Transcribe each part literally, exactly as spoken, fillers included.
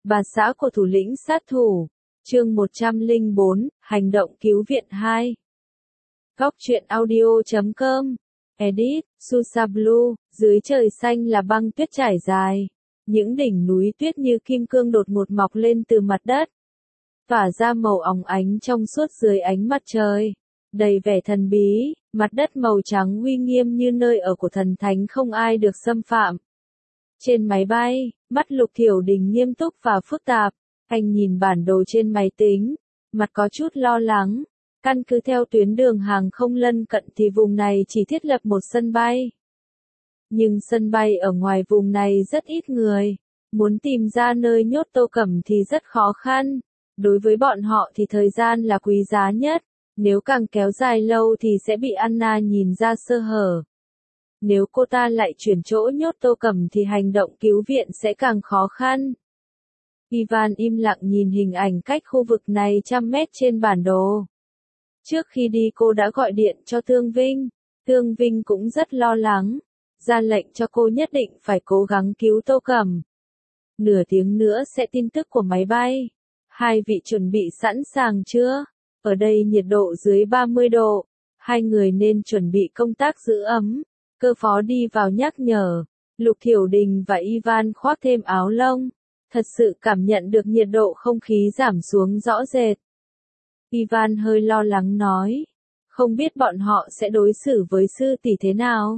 Bà xã của thủ lĩnh sát thủ. Chương một trăm lẻ bốn, Hành động cứu viện hai. Góc truyện audio chấm com. Edit, Susa Blue, dưới trời xanh là băng tuyết trải dài. Những đỉnh núi tuyết như kim cương đột ngột mọc lên từ mặt đất. Tỏa ra màu óng ánh trong suốt dưới ánh mặt trời. Đầy vẻ thần bí, mặt đất màu trắng uy nghiêm như nơi ở của thần thánh không ai được xâm phạm. Trên máy bay, mắt Lục Thiểu Đình nghiêm túc và phức tạp. Anh nhìn bản đồ trên máy tính, mặt có chút lo lắng. Căn cứ theo tuyến đường hàng không lân cận thì vùng này chỉ thiết lập một sân bay. Nhưng sân bay ở ngoài vùng này rất ít người. Muốn tìm ra nơi nhốt Tô Cẩm thì rất khó khăn. Đối với bọn họ thì thời gian là quý giá nhất. Nếu càng kéo dài lâu thì sẽ bị Anna nhìn ra sơ hở. Nếu cô ta lại chuyển chỗ nhốt Tô Cẩm thì hành động cứu viện sẽ càng khó khăn. Ivan im lặng nhìn hình ảnh cách khu vực này trăm mét trên bản đồ. Trước khi đi cô đã gọi điện cho Tương Vinh. Tương Vinh cũng rất lo lắng. Ra lệnh cho cô nhất định phải cố gắng cứu Tô Cẩm. Nửa tiếng nữa sẽ tin tức của máy bay. Hai vị chuẩn bị sẵn sàng chưa? Ở đây nhiệt độ dưới ba mươi độ. Hai người nên chuẩn bị công tác giữ ấm. Cơ phó đi vào nhắc nhở. Lục Thiểu Đình và Ivan khoác thêm áo lông. Thật sự cảm nhận được nhiệt độ không khí giảm xuống rõ rệt. Ivan hơi lo lắng nói. Không biết bọn họ sẽ đối xử với sư tỷ thế nào.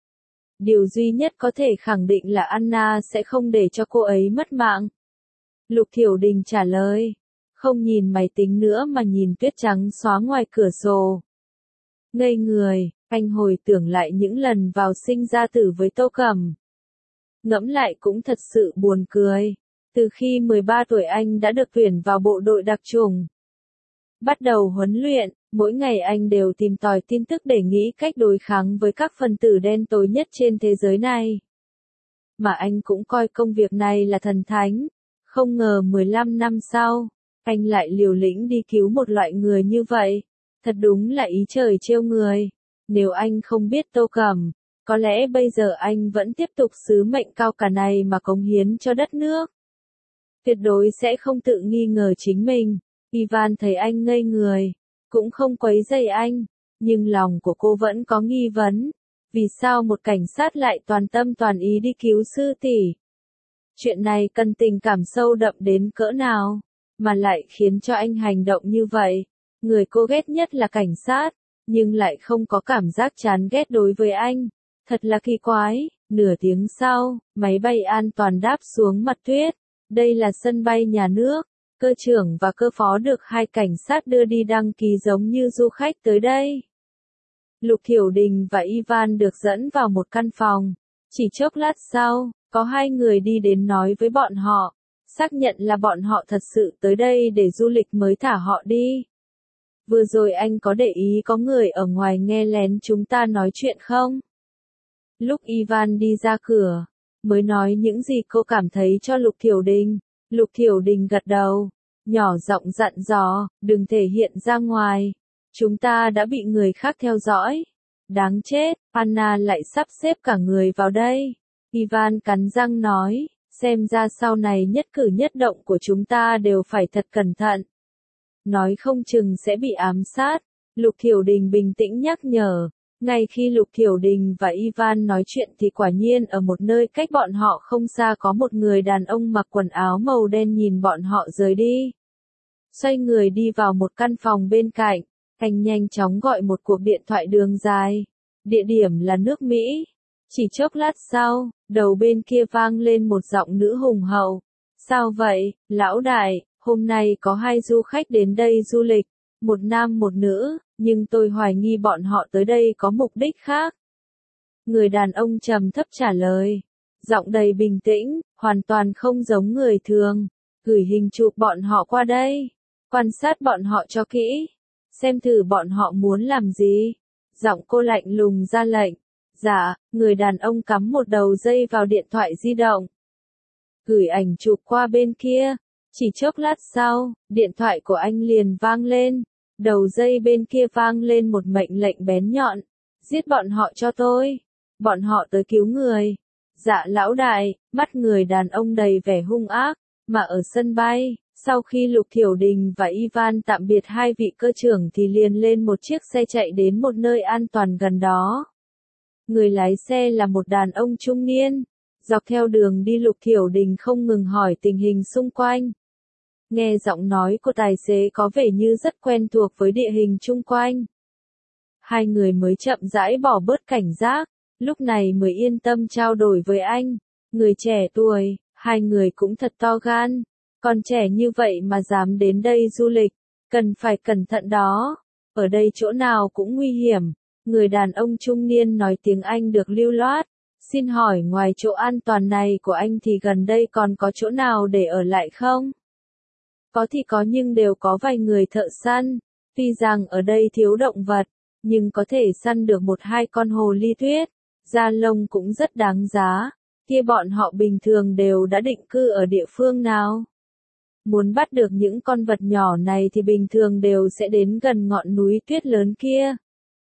Điều duy nhất có thể khẳng định là Anna sẽ không để cho cô ấy mất mạng. Lục Thiểu Đình trả lời. Không nhìn máy tính nữa mà nhìn tuyết trắng xóa ngoài cửa sổ. Ngây người, anh hồi tưởng lại những lần vào sinh ra tử với Tô Cẩm. Ngẫm lại cũng thật sự buồn cười. Từ khi mười ba tuổi anh đã được tuyển vào bộ đội đặc chủng. Bắt đầu huấn luyện, mỗi ngày anh đều tìm tòi tin tức để nghĩ cách đối kháng với các phần tử đen tối nhất trên thế giới này. Mà anh cũng coi công việc này là thần thánh. Không ngờ mười lăm năm sau, anh lại liều lĩnh đi cứu một loại người như vậy. Thật đúng là ý trời trêu người. Nếu anh không biết Tô Cẩm, có lẽ bây giờ anh vẫn tiếp tục sứ mệnh cao cả này mà cống hiến cho đất nước. Tuyệt đối sẽ không tự nghi ngờ chính mình. Ivan thấy anh ngây người, cũng không quấy rầy anh, nhưng lòng của cô vẫn có nghi vấn. Vì sao một cảnh sát lại toàn tâm toàn ý đi cứu sư tỷ? Chuyện này cần tình cảm sâu đậm đến cỡ nào, mà lại khiến cho anh hành động như vậy. Người cô ghét nhất là cảnh sát, nhưng lại không có cảm giác chán ghét đối với anh. Thật là kỳ quái. Nửa tiếng sau, máy bay an toàn đáp xuống mặt tuyết. Đây là sân bay nhà nước. Cơ trưởng và cơ phó được hai cảnh sát đưa đi đăng ký giống như du khách tới đây. Lục Thiểu Đình và Ivan được dẫn vào một căn phòng. Chỉ chốc lát sau, có hai người đi đến nói với bọn họ. Xác nhận là bọn họ thật sự tới đây để du lịch mới thả họ đi. Vừa rồi anh có để ý có người ở ngoài nghe lén chúng ta nói chuyện không? Lúc Ivan đi ra cửa, mới nói những gì cô cảm thấy cho Lục Thiểu Đình. Lục Thiểu Đình gật đầu, nhỏ giọng dặn dò, đừng thể hiện ra ngoài. Chúng ta đã bị người khác theo dõi. Đáng chết, Anna lại sắp xếp cả người vào đây. Ivan cắn răng nói, xem ra sau này nhất cử nhất động của chúng ta đều phải thật cẩn thận. Nói không chừng sẽ bị ám sát. Lục Thiểu Đình bình tĩnh nhắc nhở. Ngay khi Lục Thiểu Đình và Ivan nói chuyện thì quả nhiên ở một nơi cách bọn họ không xa có một người đàn ông mặc quần áo màu đen nhìn bọn họ rời đi. Xoay người đi vào một căn phòng bên cạnh, anh nhanh chóng gọi một cuộc điện thoại đường dài. Địa điểm là nước Mỹ. Chỉ chốc lát sau, đầu bên kia vang lên một giọng nữ hùng hậu. Sao vậy, lão đại, hôm nay có hai du khách đến đây du lịch, một nam một nữ. Nhưng tôi hoài nghi bọn họ tới đây có mục đích khác. Người đàn ông trầm thấp trả lời. Giọng đầy bình tĩnh, hoàn toàn không giống người thường. Gửi hình chụp bọn họ qua đây. Quan sát bọn họ cho kỹ. Xem thử bọn họ muốn làm gì. Giọng cô lạnh lùng ra lệnh. Dạ, người đàn ông cắm một đầu dây vào điện thoại di động. Gửi ảnh chụp qua bên kia. Chỉ chốc lát sau, điện thoại của anh liền vang lên. Đầu dây bên kia vang lên một mệnh lệnh bén nhọn. Giết bọn họ cho tôi. Bọn họ tới cứu người. Dạ lão đại, mắt người đàn ông đầy vẻ hung ác. Mà ở sân bay, sau khi Lục Thiểu Đình và Ivan tạm biệt hai vị cơ trưởng thì liền lên một chiếc xe chạy đến một nơi an toàn gần đó. Người lái xe là một đàn ông trung niên. Dọc theo đường đi Lục Thiểu Đình không ngừng hỏi tình hình xung quanh. Nghe giọng nói của tài xế có vẻ như rất quen thuộc với địa hình chung quanh. Hai người mới chậm rãi bỏ bớt cảnh giác, lúc này mới yên tâm trao đổi với anh. Người trẻ tuổi, hai người cũng thật to gan. Còn trẻ như vậy mà dám đến đây du lịch, cần phải cẩn thận đó. Ở đây chỗ nào cũng nguy hiểm. Người đàn ông trung niên nói tiếng Anh được lưu loát. Xin hỏi ngoài chỗ an toàn này của anh thì gần đây còn có chỗ nào để ở lại không? Có thì có nhưng đều có vài người thợ săn. Tuy rằng ở đây thiếu động vật, nhưng có thể săn được một hai con hồ ly tuyết. Da lông cũng rất đáng giá. Kia bọn họ bình thường đều đã định cư ở địa phương nào? Muốn bắt được những con vật nhỏ này thì bình thường đều sẽ đến gần ngọn núi tuyết lớn kia.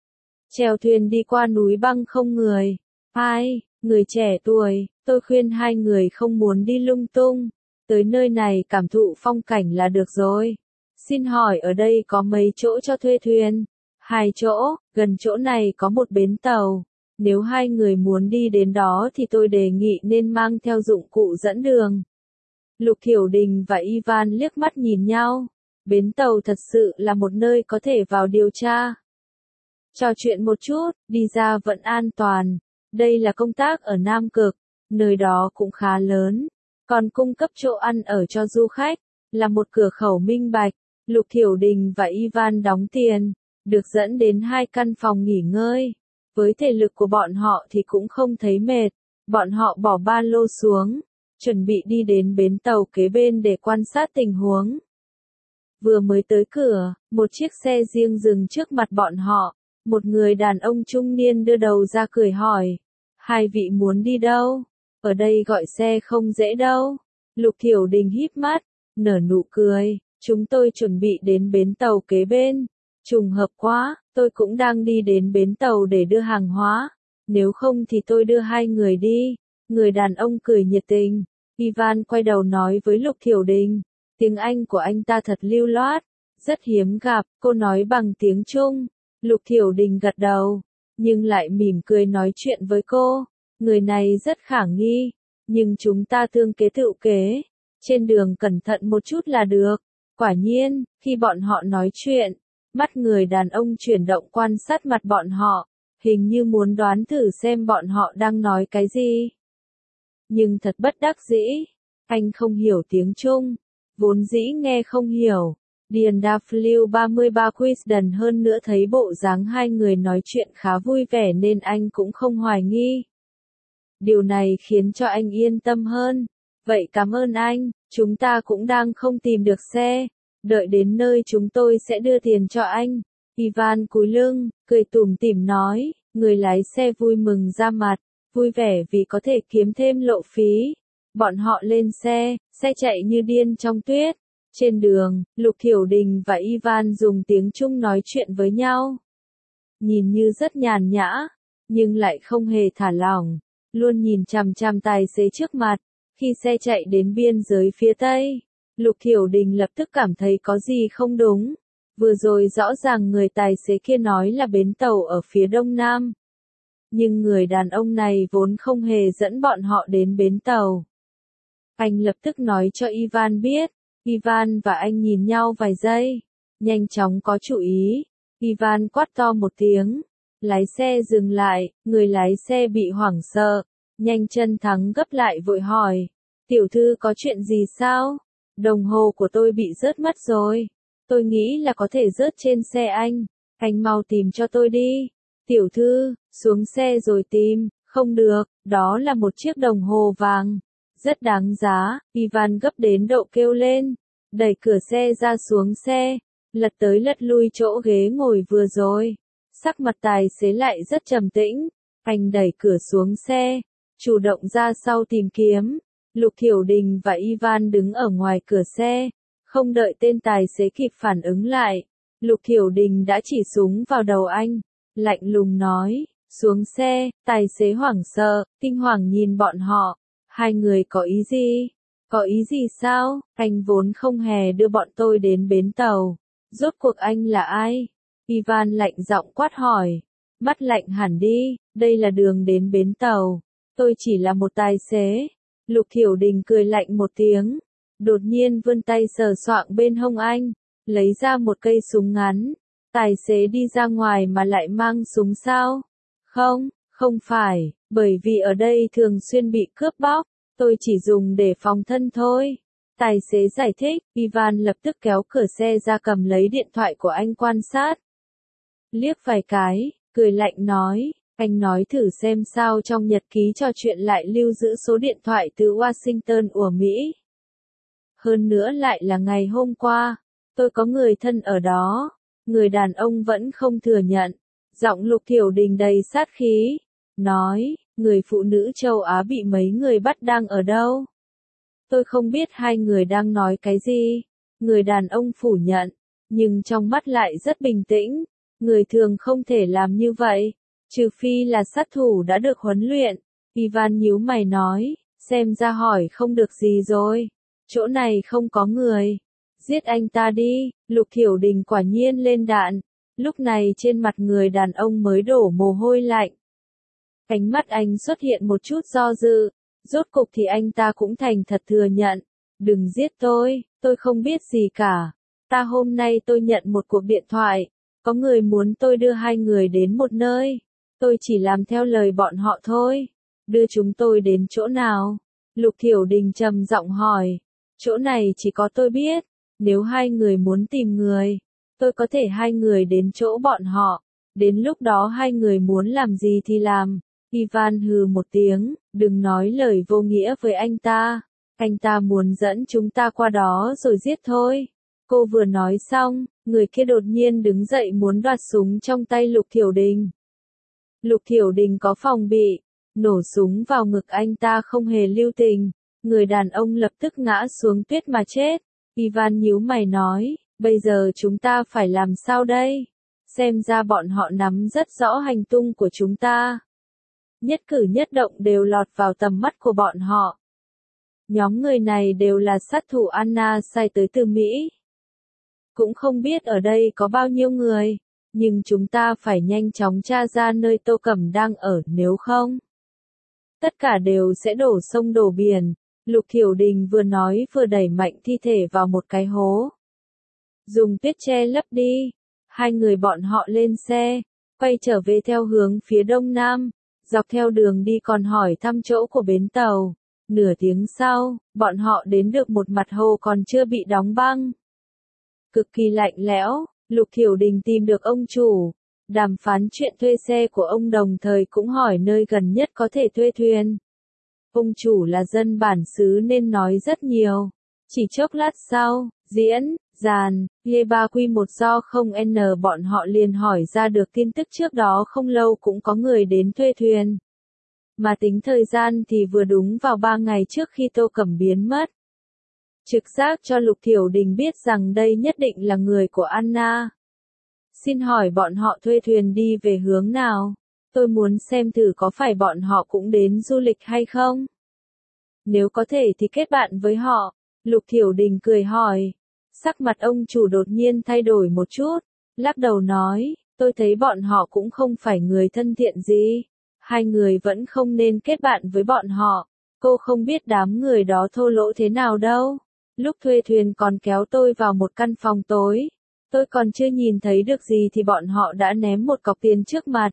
Chèo thuyền đi qua núi băng không người. Ai, người trẻ tuổi, tôi khuyên hai người không muốn đi lung tung. Tới nơi này cảm thụ phong cảnh là được rồi. Xin hỏi ở đây có mấy chỗ cho thuê thuyền? Hai chỗ, gần chỗ này có một bến tàu. Nếu hai người muốn đi đến đó thì tôi đề nghị nên mang theo dụng cụ dẫn đường. Lục Thiểu Đình và Ivan liếc mắt nhìn nhau. Bến tàu thật sự là một nơi có thể vào điều tra. Trò chuyện một chút, đi ra vẫn an toàn. Đây là công tác ở Nam Cực, nơi đó cũng khá lớn. Còn cung cấp chỗ ăn ở cho du khách, là một cửa khẩu minh bạch. Lục Thiểu Đình và Ivan đóng tiền, được dẫn đến hai căn phòng nghỉ ngơi. Với thể lực của bọn họ thì cũng không thấy mệt. Bọn họ bỏ ba lô xuống, chuẩn bị đi đến bến tàu kế bên để quan sát tình huống. Vừa mới tới cửa, một chiếc xe riêng dừng trước mặt bọn họ. Một người đàn ông trung niên đưa đầu ra cười hỏi. Hai vị muốn đi đâu? Ở đây gọi xe không dễ đâu. Lục Thiểu Đình híp mắt, nở nụ cười. Chúng tôi chuẩn bị đến bến tàu kế bên. Trùng hợp quá, tôi cũng đang đi đến bến tàu để đưa hàng hóa. Nếu không thì tôi đưa hai người đi. Người đàn ông cười nhiệt tình. Ivan quay đầu nói với Lục Thiểu Đình. Tiếng Anh của anh ta thật lưu loát. Rất hiếm gặp, cô nói bằng tiếng Trung. Lục Thiểu Đình gật đầu, nhưng lại mỉm cười nói chuyện với cô. Người này rất khả nghi, nhưng chúng ta tương kế tự kế. Trên đường cẩn thận một chút là được. Quả nhiên, khi bọn họ nói chuyện, mắt người đàn ông chuyển động quan sát mặt bọn họ, hình như muốn đoán thử xem bọn họ đang nói cái gì. Nhưng thật bất đắc dĩ, anh không hiểu tiếng Trung, vốn dĩ nghe không hiểu. Điền Đa Flew ba mươi ba Quizden hơn nữa thấy bộ dáng hai người nói chuyện khá vui vẻ nên anh cũng không hoài nghi. Điều này khiến cho anh yên tâm hơn. Vậy cảm ơn anh, chúng ta cũng đang không tìm được xe. Đợi đến nơi chúng tôi sẽ đưa tiền cho anh. Ivan cúi lưng, cười tủm tỉm nói, người lái xe vui mừng ra mặt, vui vẻ vì có thể kiếm thêm lộ phí. Bọn họ lên xe, xe chạy như điên trong tuyết. Trên đường, Lục Thiểu Đình và Ivan dùng tiếng Trung nói chuyện với nhau. Nhìn như rất nhàn nhã, nhưng lại không hề thả lỏng, luôn nhìn chằm chằm tài xế trước mặt. Khi xe chạy đến biên giới phía Tây, Lục Thiểu Đình lập tức cảm thấy có gì không đúng. Vừa rồi rõ ràng người tài xế kia nói là bến tàu ở phía Đông Nam. Nhưng người đàn ông này vốn không hề dẫn bọn họ đến bến tàu. Anh lập tức nói cho Ivan biết. Ivan và anh nhìn nhau vài giây, nhanh chóng có chủ ý. Ivan quát to một tiếng, lái xe dừng lại, người lái xe bị hoảng sợ, nhanh chân thắng gấp lại vội hỏi, tiểu thư có chuyện gì sao? Đồng hồ của tôi bị rớt mất rồi, tôi nghĩ là có thể rớt trên xe anh, anh mau tìm cho tôi đi. Tiểu thư, xuống xe rồi tìm, không được, đó là một chiếc đồng hồ vàng. Rất đáng giá, Ivan gấp đến độ kêu lên, đẩy cửa xe ra xuống xe, lật tới lật lui chỗ ghế ngồi vừa rồi. Sắc mặt tài xế lại rất trầm tĩnh, anh đẩy cửa xuống xe, chủ động ra sau tìm kiếm. Lục Thiểu Đình và Ivan đứng ở ngoài cửa xe, không đợi tên tài xế kịp phản ứng lại. Lục Thiểu Đình đã chỉ súng vào đầu anh, lạnh lùng nói, xuống xe. Tài xế hoảng sợ, kinh hoàng nhìn bọn họ. Hai người có ý gì? Có ý gì sao? Anh vốn không hề đưa bọn tôi đến bến tàu. Rốt cuộc anh là ai? Ivan lạnh giọng quát hỏi. Mắt lạnh hẳn đi, đây là đường đến bến tàu. Tôi chỉ là một tài xế. Lục Thiểu Đình cười lạnh một tiếng. Đột nhiên vươn tay sờ soạng bên hông anh. Lấy ra một cây súng ngắn. Tài xế đi ra ngoài mà lại mang súng sao? Không, không phải, bởi vì ở đây thường xuyên bị cướp bóc. Tôi chỉ dùng để phòng thân thôi. Tài xế giải thích. Ivan lập tức kéo cửa xe ra cầm lấy điện thoại của anh quan sát. Liếc vài cái, cười lạnh nói. Anh nói thử xem sao trong nhật ký trò chuyện lại lưu giữ số điện thoại từ Washington của Mỹ. Hơn nữa lại là ngày hôm qua. Tôi có người thân ở đó. Người đàn ông vẫn không thừa nhận. Giọng Lục Thiểu Đình đầy sát khí. Nói, người phụ nữ châu Á bị mấy người bắt đang ở đâu? Tôi không biết hai người đang nói cái gì. Người đàn ông phủ nhận. Nhưng trong mắt lại rất bình tĩnh. Người thường không thể làm như vậy. Trừ phi là sát thủ đã được huấn luyện. Ivan nhíu mày nói. Xem ra hỏi không được gì rồi. Chỗ này không có người. Giết anh ta đi. Lục Thiểu Đình quả nhiên lên đạn. Lúc này trên mặt người đàn ông mới đổ mồ hôi lạnh. Ánh mắt anh xuất hiện một chút do dự. Rốt cục thì anh ta cũng thành thật thừa nhận. Đừng giết tôi, tôi không biết gì cả. Ta hôm nay tôi nhận một cuộc điện thoại. Có người muốn tôi đưa hai người đến một nơi. Tôi chỉ làm theo lời bọn họ thôi. Đưa chúng tôi đến chỗ nào? Lục Thiểu Đình trầm giọng hỏi. Chỗ này chỉ có tôi biết. Nếu hai người muốn tìm người, tôi có thể hai người đến chỗ bọn họ. Đến lúc đó hai người muốn làm gì thì làm. Ivan hừ một tiếng, đừng nói lời vô nghĩa với anh ta. Anh ta muốn dẫn chúng ta qua đó rồi giết thôi. Cô vừa nói xong, người kia đột nhiên đứng dậy muốn đoạt súng trong tay Lục Thiểu Đình. Lục Thiểu Đình có phòng bị, nổ súng vào ngực anh ta không hề lưu tình. Người đàn ông lập tức ngã xuống tuyết mà chết. Ivan nhíu mày nói, bây giờ chúng ta phải làm sao đây? Xem ra bọn họ nắm rất rõ hành tung của chúng ta. Nhất cử nhất động đều lọt vào tầm mắt của bọn họ. Nhóm người này đều là sát thủ Anna sai tới từ Mỹ. Cũng không biết ở đây có bao nhiêu người, nhưng chúng ta phải nhanh chóng tra ra nơi Tô Cẩm đang ở, nếu không, tất cả đều sẽ đổ sông đổ biển. Lục Thiểu Đình vừa nói vừa đẩy mạnh thi thể vào một cái hố. Dùng tuyết che lấp đi. Hai người bọn họ lên xe, quay trở về theo hướng phía đông nam, dọc theo đường đi còn hỏi thăm chỗ của bến tàu. Nửa tiếng sau, bọn họ đến được một mặt hồ còn chưa bị đóng băng. Cực kỳ lạnh lẽo, Lục Thiểu Đình tìm được ông chủ, đàm phán chuyện thuê xe của ông đồng thời cũng hỏi nơi gần nhất có thể thuê thuyền. Ông chủ là dân bản xứ nên nói rất nhiều. Chỉ chốc lát sau, diễn, dàn, Lê Ba Quy một do không N bọn họ liền hỏi ra được tin tức trước đó không lâu cũng có người đến thuê thuyền. Mà tính thời gian thì vừa đúng vào ba ngày trước khi Tô Cẩm biến mất. Trực giác cho Lục Thiểu Đình biết rằng đây nhất định là người của Anna. Xin hỏi bọn họ thuê thuyền đi về hướng nào? Tôi muốn xem thử có phải bọn họ cũng đến du lịch hay không? Nếu có thể thì kết bạn với họ. Lục Thiểu Đình cười hỏi. Sắc mặt ông chủ đột nhiên thay đổi một chút. Lắc đầu nói, tôi thấy bọn họ cũng không phải người thân thiện gì. Hai người vẫn không nên kết bạn với bọn họ. Cô không biết đám người đó thô lỗ thế nào đâu. Lúc thuê thuyền còn kéo tôi vào một căn phòng tối. Tôi còn chưa nhìn thấy được gì thì bọn họ đã ném một cọc tiền trước mặt.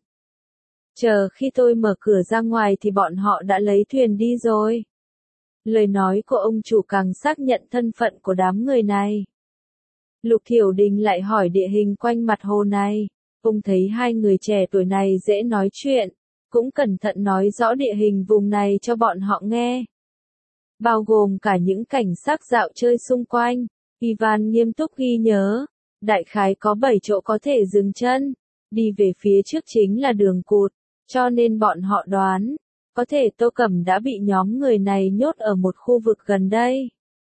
Chờ khi tôi mở cửa ra ngoài thì bọn họ đã lấy thuyền đi rồi. Lời nói của ông chủ càng xác nhận thân phận của đám người này. Lục Thiểu Đình lại hỏi địa hình quanh mặt hồ này. Ông thấy hai người trẻ tuổi này dễ nói chuyện, cũng cẩn thận nói rõ địa hình vùng này cho bọn họ nghe. Bao gồm cả những cảnh sắc dạo chơi xung quanh. Ivan nghiêm túc ghi nhớ. Đại khái có bảy chỗ có thể dừng chân. Đi về phía trước chính là đường cụt. Cho nên bọn họ đoán, có thể Tô Cẩm đã bị nhóm người này nhốt ở một khu vực gần đây.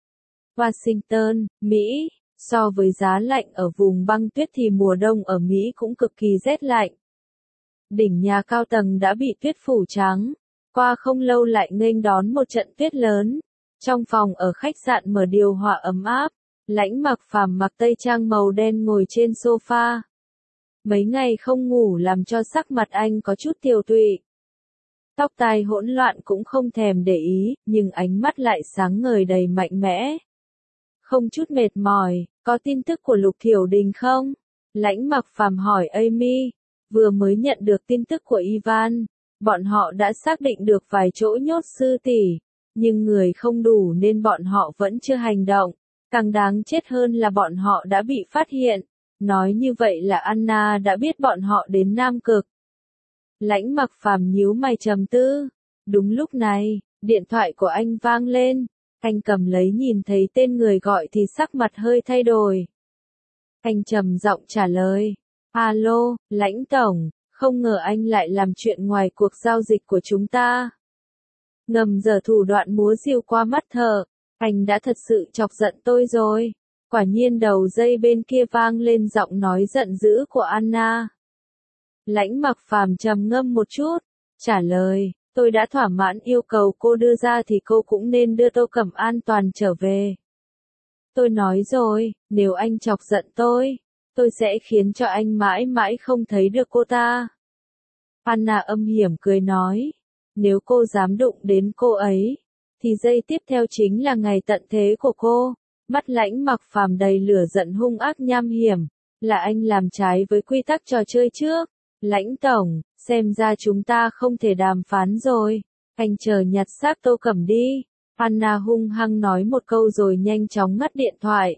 Washington, Mỹ, so với giá lạnh ở vùng băng tuyết thì mùa đông ở Mỹ cũng cực kỳ rét lạnh. Đỉnh nhà cao tầng đã bị tuyết phủ trắng, qua không lâu lại nghênh đón một trận tuyết lớn. Trong phòng ở khách sạn mở điều hòa ấm áp, Lãnh Mặc Phàm mặc tây trang màu đen ngồi trên sofa. Mấy ngày không ngủ làm cho sắc mặt anh có chút tiều tụy. Tóc tai hỗn loạn cũng không thèm để ý, nhưng ánh mắt lại sáng ngời đầy mạnh mẽ. Không chút mệt mỏi, có tin tức của Lục Thiểu Đình không? Lãnh Mặc Phàm hỏi Amy, vừa mới nhận được tin tức của Ivan, bọn họ đã xác định được vài chỗ nhốt sư tỷ, nhưng người không đủ nên bọn họ vẫn chưa hành động, càng đáng chết hơn là bọn họ đã bị phát hiện, nói như vậy là Anna đã biết bọn họ đến Nam Cực. Lãnh Mặc Phàm nhíu mày trầm tư, đúng lúc này, điện thoại của anh vang lên, anh cầm lấy nhìn thấy tên người gọi thì sắc mặt hơi thay đổi. Anh trầm giọng trả lời, alo, Lãnh Tổng, không ngờ anh lại làm chuyện ngoài cuộc giao dịch của chúng ta. Ngầm giở thủ đoạn múa rìu qua mắt thợ, anh đã thật sự chọc giận tôi rồi. Quả nhiên đầu dây bên kia vang lên giọng nói giận dữ của Anna. Lãnh Mặc Phàm trầm ngâm một chút, trả lời, tôi đã thỏa mãn yêu cầu cô đưa ra thì cô cũng nên đưa Tô Cẩm an toàn trở về. Tôi nói rồi, nếu anh chọc giận tôi, tôi sẽ khiến cho anh mãi mãi không thấy được cô ta. Anna âm hiểm cười nói, nếu cô dám đụng đến cô ấy, thì giây tiếp theo chính là ngày tận thế của cô. Mắt Lãnh Mặc Phàm đầy lửa giận hung ác nham hiểm, là anh làm trái với quy tắc trò chơi trước. Lãnh Tổng, xem ra chúng ta không thể đàm phán rồi, anh chờ nhặt xác Tô Cẩm đi. Anna hung hăng nói một câu rồi nhanh chóng ngắt điện thoại.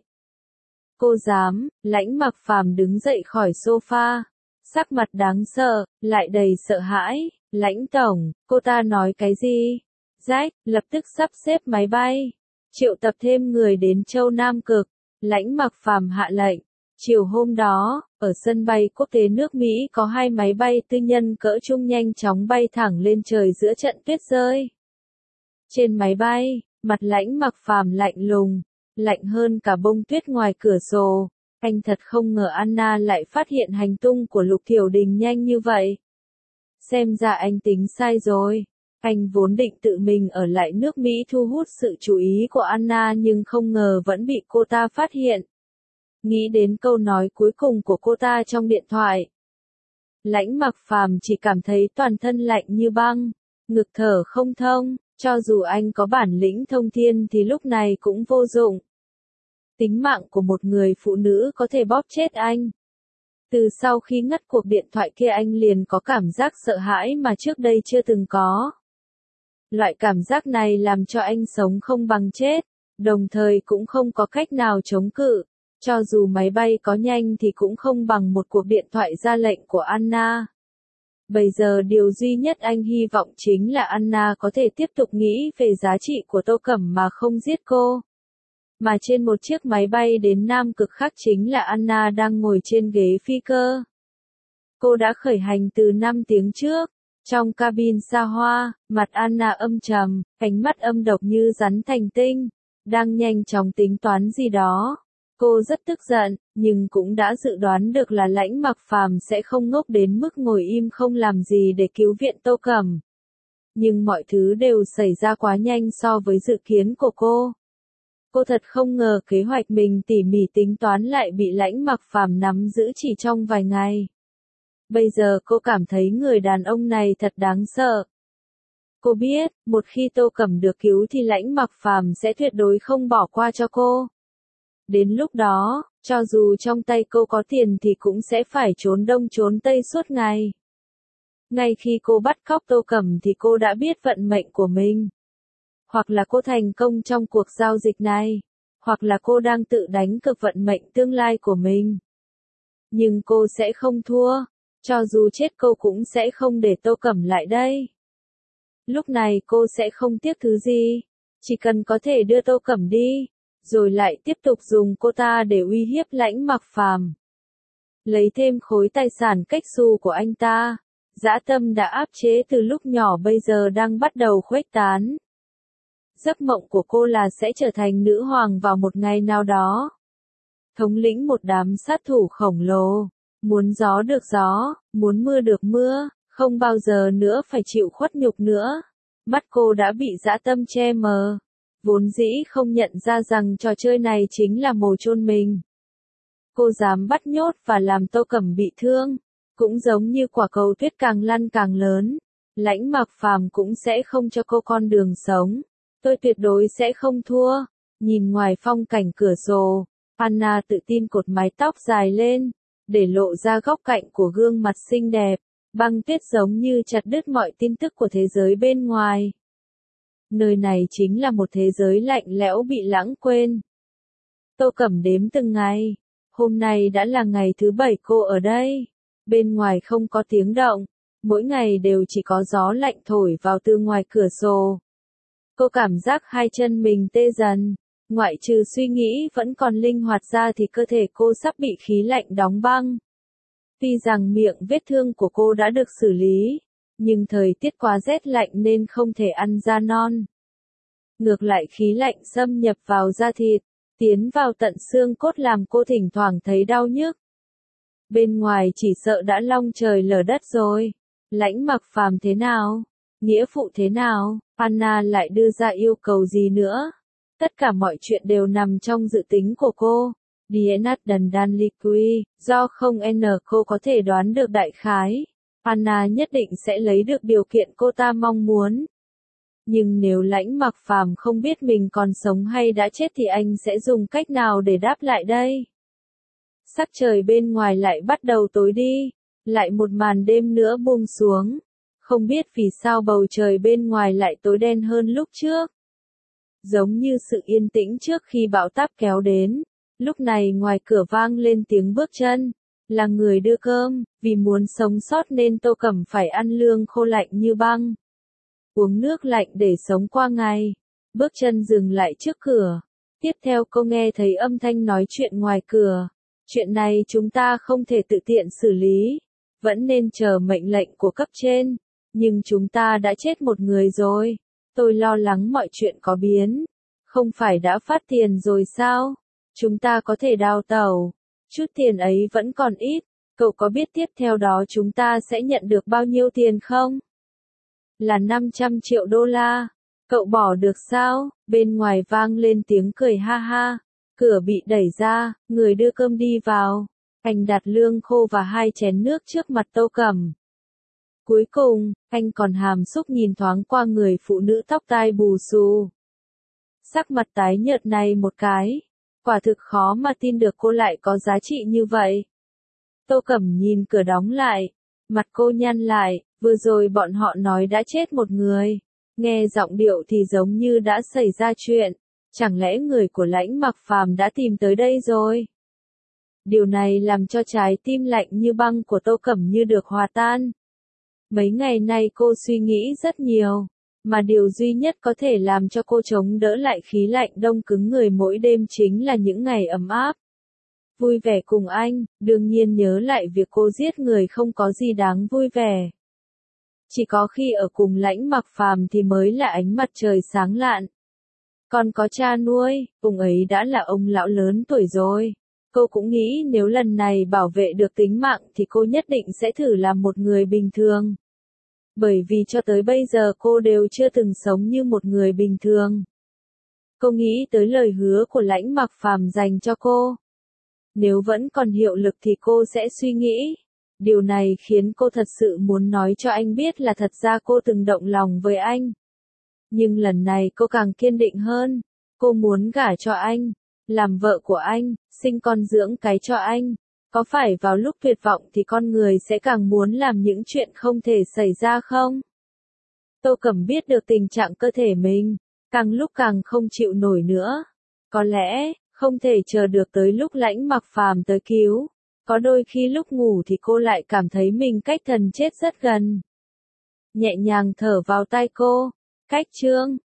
Cô dám? Lãnh Mặc Phàm đứng dậy khỏi sofa, sắc mặt đáng sợ, lại đầy sợ hãi. Lãnh Tổng, cô ta nói cái gì? Jack, lập tức sắp xếp máy bay, triệu tập thêm người đến châu Nam Cực. Lãnh Mặc Phàm hạ lệnh. Chiều hôm đó, ở sân bay quốc tế nước Mỹ có hai máy bay tư nhân cỡ trung nhanh chóng bay thẳng lên trời giữa trận tuyết rơi. Trên máy bay, mặt Lãnh Mặc Phàm lạnh lùng, lạnh hơn cả bông tuyết ngoài cửa sổ. Anh thật không ngờ Anna lại phát hiện hành tung của Lục Thiểu Đình nhanh như vậy. Xem ra anh tính sai rồi. Anh vốn định tự mình ở lại nước Mỹ thu hút sự chú ý của Anna nhưng không ngờ vẫn bị cô ta phát hiện. Nghĩ đến câu nói cuối cùng của cô ta trong điện thoại, Lãnh Mặc Phàm chỉ cảm thấy toàn thân lạnh như băng, ngực thở không thông, cho dù anh có bản lĩnh thông thiên thì lúc này cũng vô dụng. Tính mạng của một người phụ nữ có thể bóp chết anh. Từ sau khi ngắt cuộc điện thoại kia anh liền có cảm giác sợ hãi mà trước đây chưa từng có. Loại cảm giác này làm cho anh sống không bằng chết, đồng thời cũng không có cách nào chống cự. Cho dù máy bay có nhanh thì cũng không bằng một cuộc điện thoại ra lệnh của Anna. Bây giờ điều duy nhất anh hy vọng chính là Anna có thể tiếp tục nghĩ về giá trị của Tô Cẩm mà không giết cô. Mà trên một chiếc máy bay đến Nam Cực khác chính là Anna đang ngồi trên ghế phi cơ. Cô đã khởi hành từ năm tiếng trước. Trong cabin xa hoa, mặt Anna âm trầm, ánh mắt âm độc như rắn thành tinh, đang nhanh chóng tính toán gì đó. Cô rất tức giận, nhưng cũng đã dự đoán được là Lãnh Mặc Phàm sẽ không ngốc đến mức ngồi im không làm gì để cứu viện Tô Cẩm. Nhưng mọi thứ đều xảy ra quá nhanh so với dự kiến của cô. Cô thật không ngờ kế hoạch mình tỉ mỉ tính toán lại bị Lãnh Mặc Phàm nắm giữ chỉ trong vài ngày. Bây giờ cô cảm thấy người đàn ông này thật đáng sợ. Cô biết, một khi Tô Cẩm được cứu thì Lãnh Mặc Phàm sẽ tuyệt đối không bỏ qua cho cô. Đến lúc đó, cho dù trong tay cô có tiền thì cũng sẽ phải trốn đông trốn tây suốt ngày. Ngay khi cô bắt cóc Tô Cẩm thì cô đã biết vận mệnh của mình. Hoặc là cô thành công trong cuộc giao dịch này, hoặc là cô đang tự đánh cược vận mệnh tương lai của mình. Nhưng cô sẽ không thua, cho dù chết cô cũng sẽ không để Tô Cẩm lại đây. Lúc này cô sẽ không tiếc thứ gì, chỉ cần có thể đưa Tô Cẩm đi, rồi lại tiếp tục dùng cô ta để uy hiếp Lãnh Mặc Phàm. Lấy thêm khối tài sản cách xù của anh ta, dã tâm đã áp chế từ lúc nhỏ bây giờ đang bắt đầu khuếch tán. Giấc mộng của cô là sẽ trở thành nữ hoàng vào một ngày nào đó. Thống lĩnh một đám sát thủ khổng lồ, muốn gió được gió, muốn mưa được mưa, không bao giờ nữa phải chịu khuất nhục nữa. Mắt cô đã bị dã tâm che mờ. vốn dĩ không nhận ra rằng trò chơi này chính là mồi chôn mình. Cô dám bắt nhốt và làm Tô Cẩm bị thương, cũng giống như quả cầu tuyết càng lăn càng lớn, Lãnh Mặc Phàm cũng sẽ không cho cô con đường sống. Tôi tuyệt đối sẽ không thua. Nhìn ngoài phong cảnh cửa sổ, Anna tự tin cột mái tóc dài lên, để lộ ra góc cạnh của gương mặt xinh đẹp. Băng tuyết giống như chặt đứt mọi tin tức của thế giới bên ngoài. Nơi này chính là một thế giới lạnh lẽo bị lãng quên. Tô Cẩm đếm từng ngày. Hôm nay đã là ngày thứ bảy cô ở đây. Bên ngoài không có tiếng động. Mỗi ngày đều chỉ có gió lạnh thổi vào từ ngoài cửa sổ. Cô cảm giác hai chân mình tê dần. Ngoại trừ suy nghĩ vẫn còn linh hoạt ra thì cơ thể cô sắp bị khí lạnh đóng băng. Tuy rằng miệng vết thương của cô đã được xử lý, nhưng thời tiết quá rét lạnh nên không thể ăn da non. Ngược lại khí lạnh xâm nhập vào da thịt, tiến vào tận xương cốt làm cô thỉnh thoảng thấy đau nhức. Bên ngoài chỉ sợ đã long trời lở đất rồi. Lãnh Mặc Phàm thế nào? Nghĩa phụ thế nào? Anna lại đưa ra yêu cầu gì nữa? Tất cả mọi chuyện đều nằm trong dự tính của cô. Dienat đần đan liqui, do không n cô có thể đoán được đại khái. Anna nhất định sẽ lấy được điều kiện cô ta mong muốn. Nhưng nếu Lãnh Mặc Phàm không biết mình còn sống hay đã chết thì anh sẽ dùng cách nào để đáp lại đây? Sắc trời bên ngoài lại bắt đầu tối đi. Lại một màn đêm nữa buông xuống. Không biết vì sao bầu trời bên ngoài lại tối đen hơn lúc trước. Giống như sự yên tĩnh trước khi bão táp kéo đến. Lúc này ngoài cửa vang lên tiếng bước chân. Là người đưa cơm, vì muốn sống sót nên Tô Cẩm phải ăn lương khô lạnh như băng. Uống nước lạnh để sống qua ngày. Bước chân dừng lại trước cửa. Tiếp theo cô nghe thấy âm thanh nói chuyện ngoài cửa. Chuyện này chúng ta không thể tự tiện xử lý. Vẫn nên chờ mệnh lệnh của cấp trên. Nhưng chúng ta đã chết một người rồi. Tôi lo lắng mọi chuyện có biến. Không phải đã phát tiền rồi sao? Chúng ta có thể đào tẩu. Chút tiền ấy vẫn còn ít. Cậu có biết tiếp theo đó chúng ta sẽ nhận được bao nhiêu tiền không? Là năm trăm triệu đô la. Cậu bỏ được sao? Bên ngoài vang lên tiếng cười ha ha. Cửa bị đẩy ra, người đưa cơm đi vào. Anh đặt lương khô và hai chén nước trước mặt Tô Cẩm. Cuối cùng, anh còn hàm xúc nhìn thoáng qua người phụ nữ tóc tai bù xù. Sắc mặt tái nhợt này một cái. Quả thực khó mà tin được cô lại có giá trị như vậy. Tô Cẩm nhìn cửa đóng lại. Mặt cô nhăn lại, vừa rồi bọn họ nói đã chết một người. Nghe giọng điệu thì giống như đã xảy ra chuyện. Chẳng lẽ người của Lãnh Mặc Phàm đã tìm tới đây rồi? Điều này làm cho trái tim lạnh như băng của Tô Cẩm như được hòa tan. Mấy ngày nay cô suy nghĩ rất nhiều. Mà điều duy nhất có thể làm cho cô chống đỡ lại khí lạnh đông cứng người mỗi đêm chính là những ngày ấm áp. Vui vẻ cùng anh, đương nhiên nhớ lại việc cô giết người không có gì đáng vui vẻ. Chỉ có khi ở cùng Lãnh Mặc Phàm thì mới là ánh mặt trời sáng lạn. Còn có cha nuôi, ông ấy đã là ông lão lớn tuổi rồi. Cô cũng nghĩ nếu lần này bảo vệ được tính mạng thì cô nhất định sẽ thử làm một người bình thường. Bởi vì cho tới bây giờ cô đều chưa từng sống như một người bình thường. Cô nghĩ tới lời hứa của Lãnh Mặc Phàm dành cho cô. Nếu vẫn còn hiệu lực thì cô sẽ suy nghĩ. Điều này khiến cô thật sự muốn nói cho anh biết là thật ra cô từng động lòng với anh. Nhưng lần này cô càng kiên định hơn. Cô muốn gả cho anh, làm vợ của anh, sinh con dưỡng cái cho anh. Có phải vào lúc tuyệt vọng thì con người sẽ càng muốn làm những chuyện không thể xảy ra không? Tô Cẩm biết được tình trạng cơ thể mình, càng lúc càng không chịu nổi nữa. Có lẽ, không thể chờ được tới lúc Lãnh Mặc Phàm tới cứu. Có đôi khi lúc ngủ thì cô lại cảm thấy mình cách thần chết rất gần. Nhẹ nhàng thở vào tai cô. Cách chương